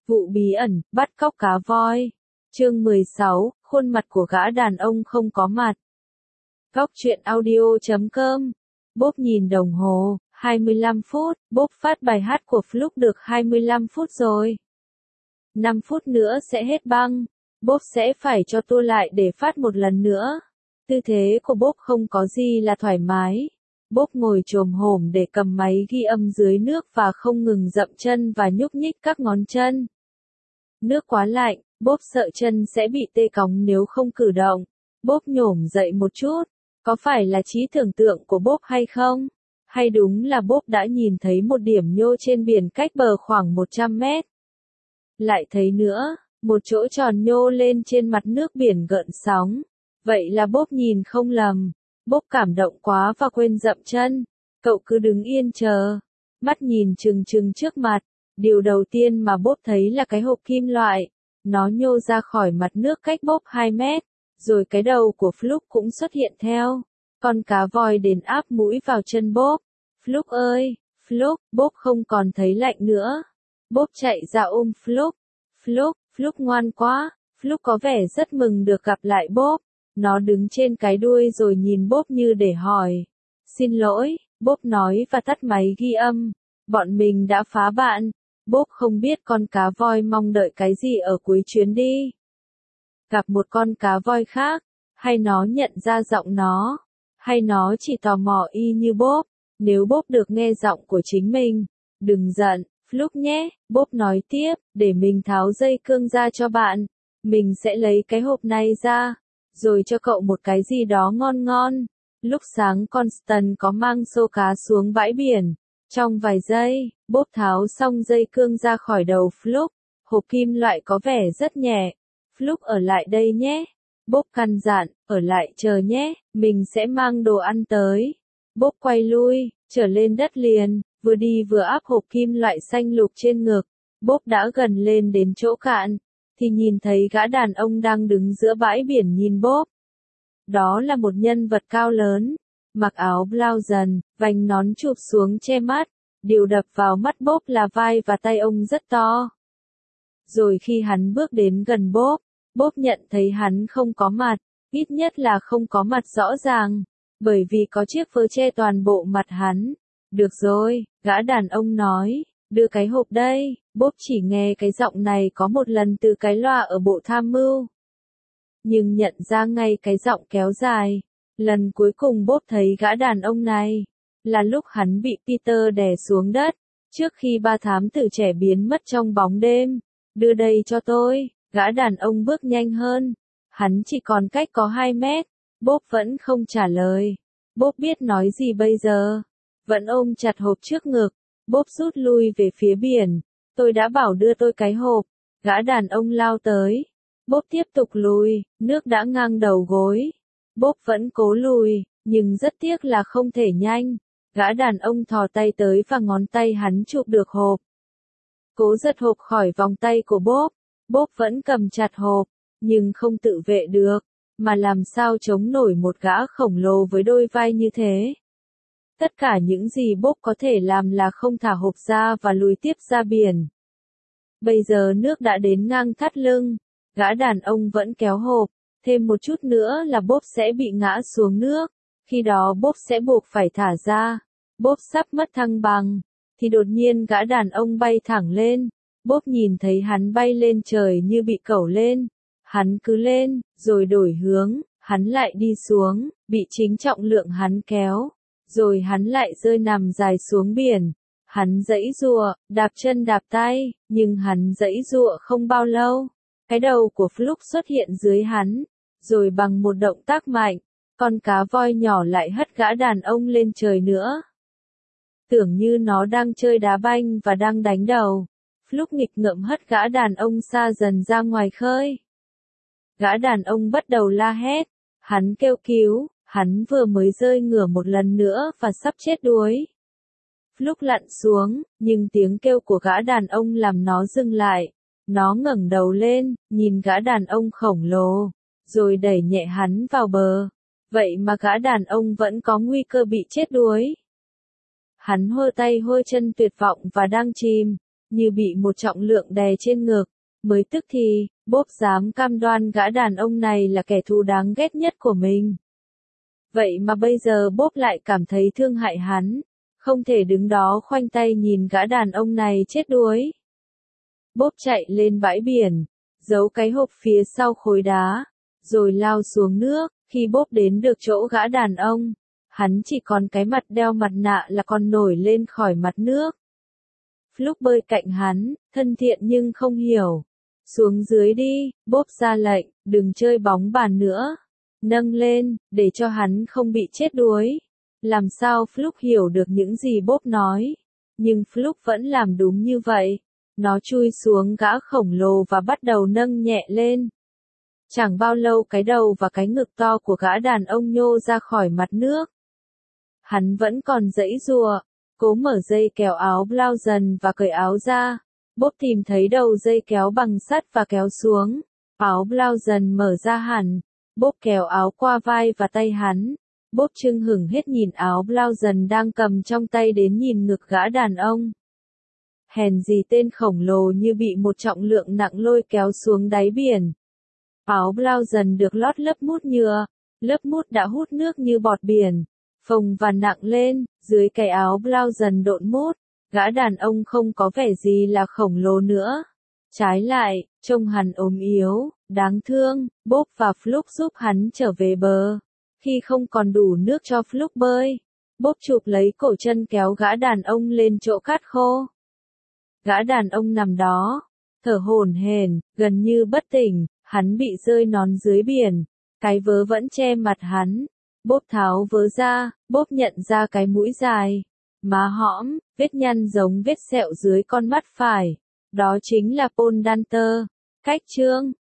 Vụ bí ẩn, bắt cóc cá voi. Chương 16, khuôn mặt của gã đàn ông không có mặt. Góc truyện audio.com. Bốp nhìn đồng hồ, 25 phút, Bốp phát bài hát của Fluke được 25 phút rồi. 5 phút nữa sẽ hết băng. Bốp sẽ phải cho tua lại để phát một lần nữa. Tư thế của Bốp không có gì là thoải mái. Bốp ngồi chồm hổm để cầm máy ghi âm dưới nước và không ngừng dậm chân và nhúc nhích các ngón chân. Nước quá lạnh, Bốp sợ chân sẽ bị tê cóng nếu không cử động. Bốp nhổm dậy một chút. Có phải là trí tưởng tượng của Bốp hay không? Hay đúng là Bốp đã nhìn thấy một điểm nhô trên biển cách bờ khoảng 100 mét? Lại thấy nữa, một chỗ tròn nhô lên trên mặt nước biển gợn sóng. Vậy là Bốp nhìn không lầm. Bốp cảm động quá và quên dậm chân. Cậu cứ đứng yên chờ. Mắt nhìn trừng trừng trước mặt. Điều đầu tiên mà Bốp thấy là cái hộp kim loại. Nó nhô ra khỏi mặt nước cách Bốp 2 mét. Rồi cái đầu của Fluke cũng xuất hiện theo. Con cá voi đến áp mũi vào chân Bốp. Fluke ơi, Fluke, Bốp không còn thấy lạnh nữa. Bốp chạy ra ôm Fluke. Fluke ngoan quá. Fluke có vẻ rất mừng được gặp lại Bốp. Nó đứng trên cái đuôi rồi nhìn Bốp như để hỏi. Xin lỗi, Bốp nói và tắt máy ghi âm. Bọn mình đã phá bạn. Bốp không biết con cá voi mong đợi cái gì ở cuối chuyến đi. Gặp một con cá voi khác, hay nó nhận ra giọng nó, hay nó chỉ tò mò y như Bốp. Nếu Bốp được nghe giọng của chính mình, đừng giận, Fluke nhé, Bốp nói tiếp, để mình tháo dây cương ra cho bạn. Mình sẽ lấy cái hộp này ra, rồi cho cậu một cái gì đó ngon ngon. Lúc sáng Constant có mang xô cá xuống bãi biển. Trong vài giây, Bốp tháo xong dây cương ra khỏi đầu Fluke. Hộp kim loại có vẻ rất nhẹ. Fluke ở lại đây nhé. Bốp căn dặn, ở lại chờ nhé, mình sẽ mang đồ ăn tới. Bốp quay lui, trở lên đất liền, vừa đi vừa áp hộp kim loại xanh lục trên ngực. Bốp đã gần lên đến chỗ cạn, thì nhìn thấy gã đàn ông đang đứng giữa bãi biển nhìn Bốp. Đó là một nhân vật cao lớn, mặc áo blouson, vành nón chụp xuống che mắt. Điều đập vào mắt Bốp là vai và tay ông rất to. Rồi khi hắn bước đến gần Bốp, Bốp nhận thấy hắn không có mặt, ít nhất là không có mặt rõ ràng, bởi vì có chiếc phơ che toàn bộ mặt hắn. Được rồi, gã đàn ông nói, đưa cái hộp đây. Bốp chỉ nghe cái giọng này có một lần từ cái loa ở bộ tham mưu. Nhưng nhận ra ngay cái giọng kéo dài. Lần cuối cùng Bốp thấy gã đàn ông này, là lúc hắn bị Peter đè xuống đất, trước khi ba thám tử trẻ biến mất trong bóng đêm. Đưa đây cho tôi. Gã đàn ông bước nhanh hơn. Hắn chỉ còn cách có 2 mét. Bốp vẫn không trả lời. Bốp biết nói gì bây giờ. Vẫn ôm chặt hộp trước ngực. Bốp rút lui về phía biển. Tôi đã bảo đưa tôi cái hộp. Gã đàn ông lao tới. Bốp tiếp tục lùi. Nước đã ngang đầu gối. Bốp vẫn cố lùi, nhưng rất tiếc là không thể nhanh. Gã đàn ông thò tay tới và ngón tay hắn chụp được hộp. Cố giật hộp khỏi vòng tay của Bốp. Bốp vẫn cầm chặt hộp, nhưng không tự vệ được, mà làm sao chống nổi một gã khổng lồ với đôi vai như thế. Tất cả những gì Bốp có thể làm là không thả hộp ra và lùi tiếp ra biển. Bây giờ nước đã đến ngang thắt lưng, gã đàn ông vẫn kéo hộp, thêm một chút nữa là Bốp sẽ bị ngã xuống nước, khi đó Bốp sẽ buộc phải thả ra. Bốp sắp mất thăng bằng, thì đột nhiên gã đàn ông bay thẳng lên. Bốp nhìn thấy hắn bay lên trời như bị cẩu lên. Hắn cứ lên, rồi đổi hướng, hắn lại đi xuống, bị chính trọng lượng hắn kéo. Rồi hắn lại rơi nằm dài xuống biển. Hắn giãy giụa, đạp chân đạp tay, nhưng hắn giãy giụa không bao lâu. Cái đầu của Fluke xuất hiện dưới hắn. Rồi bằng một động tác mạnh, con cá voi nhỏ lại hất gã đàn ông lên trời nữa. Tưởng như nó đang chơi đá banh và đang đánh đầu. Fluke nghịch ngợm hất gã đàn ông xa dần ra ngoài khơi. Gã đàn ông bắt đầu la hét. Hắn kêu cứu, hắn vừa mới rơi ngửa một lần nữa và sắp chết đuối. Fluke lặn xuống, nhưng tiếng kêu của gã đàn ông làm nó dừng lại. Nó ngẩng đầu lên, nhìn gã đàn ông khổng lồ, rồi đẩy nhẹ hắn vào bờ. Vậy mà gã đàn ông vẫn có nguy cơ bị chết đuối. Hắn hơ tay hơ chân tuyệt vọng và đang chìm. như bị một trọng lượng đè trên ngực. Mới tức thì, Bob dám cam đoan gã đàn ông này là kẻ thù đáng ghét nhất của mình. Vậy mà bây giờ Bob lại cảm thấy thương hại hắn, không thể đứng đó khoanh tay nhìn gã đàn ông này chết đuối. Bob chạy lên bãi biển, giấu cái hộp phía sau khối đá, rồi lao xuống nước. Khi Bob đến được chỗ gã đàn ông, hắn chỉ còn cái mặt đeo mặt nạ là còn nổi lên khỏi mặt nước. Fluke bơi cạnh hắn, thân thiện nhưng không hiểu. Xuống dưới đi, Bob ra lệnh, đừng chơi bóng bàn nữa. Nâng lên, để cho hắn không bị chết đuối. Làm sao Fluke hiểu được những gì Bob nói? Nhưng Fluke vẫn làm đúng như vậy. Nó chui xuống gã khổng lồ và bắt đầu nâng nhẹ lên. Chẳng bao lâu cái đầu và cái ngực to của gã đàn ông nhô ra khỏi mặt nước. Hắn vẫn còn giãy giụa, cố mở dây kéo áo blouse và cởi áo ra. Bob tìm thấy đầu dây kéo bằng sắt và kéo xuống. Áo blouse mở ra hẳn. Bob kéo áo qua vai và tay hắn. Bob chưng hửng hết nhìn áo blouse đang cầm trong tay đến nhìn ngực gã đàn ông. Hèn gì tên khổng lồ như bị một trọng lượng nặng lôi kéo xuống đáy biển. Áo blouse được lót lớp mút nhựa. Lớp mút đã hút nước như bọt biển. Phồng và nặng lên, dưới cái áo blouse độn mút. Gã đàn ông không có vẻ gì là khổng lồ nữa. Trái lại, trông hắn ốm yếu, đáng thương. Bob và Fluke giúp hắn trở về bờ. Khi không còn đủ nước cho Fluke bơi, Bob chụp lấy cổ chân kéo gã đàn ông lên chỗ cát khô. Gã đàn ông nằm đó, thở hổn hển, gần như bất tỉnh, hắn bị rơi nón dưới biển. Cái vớ vẫn che mặt hắn. Bob tháo vớ ra, Bob nhận ra cái mũi dài, má hõm, vết nhăn giống vết sẹo dưới con mắt phải. Đó chính là Paul Danter. Cách chương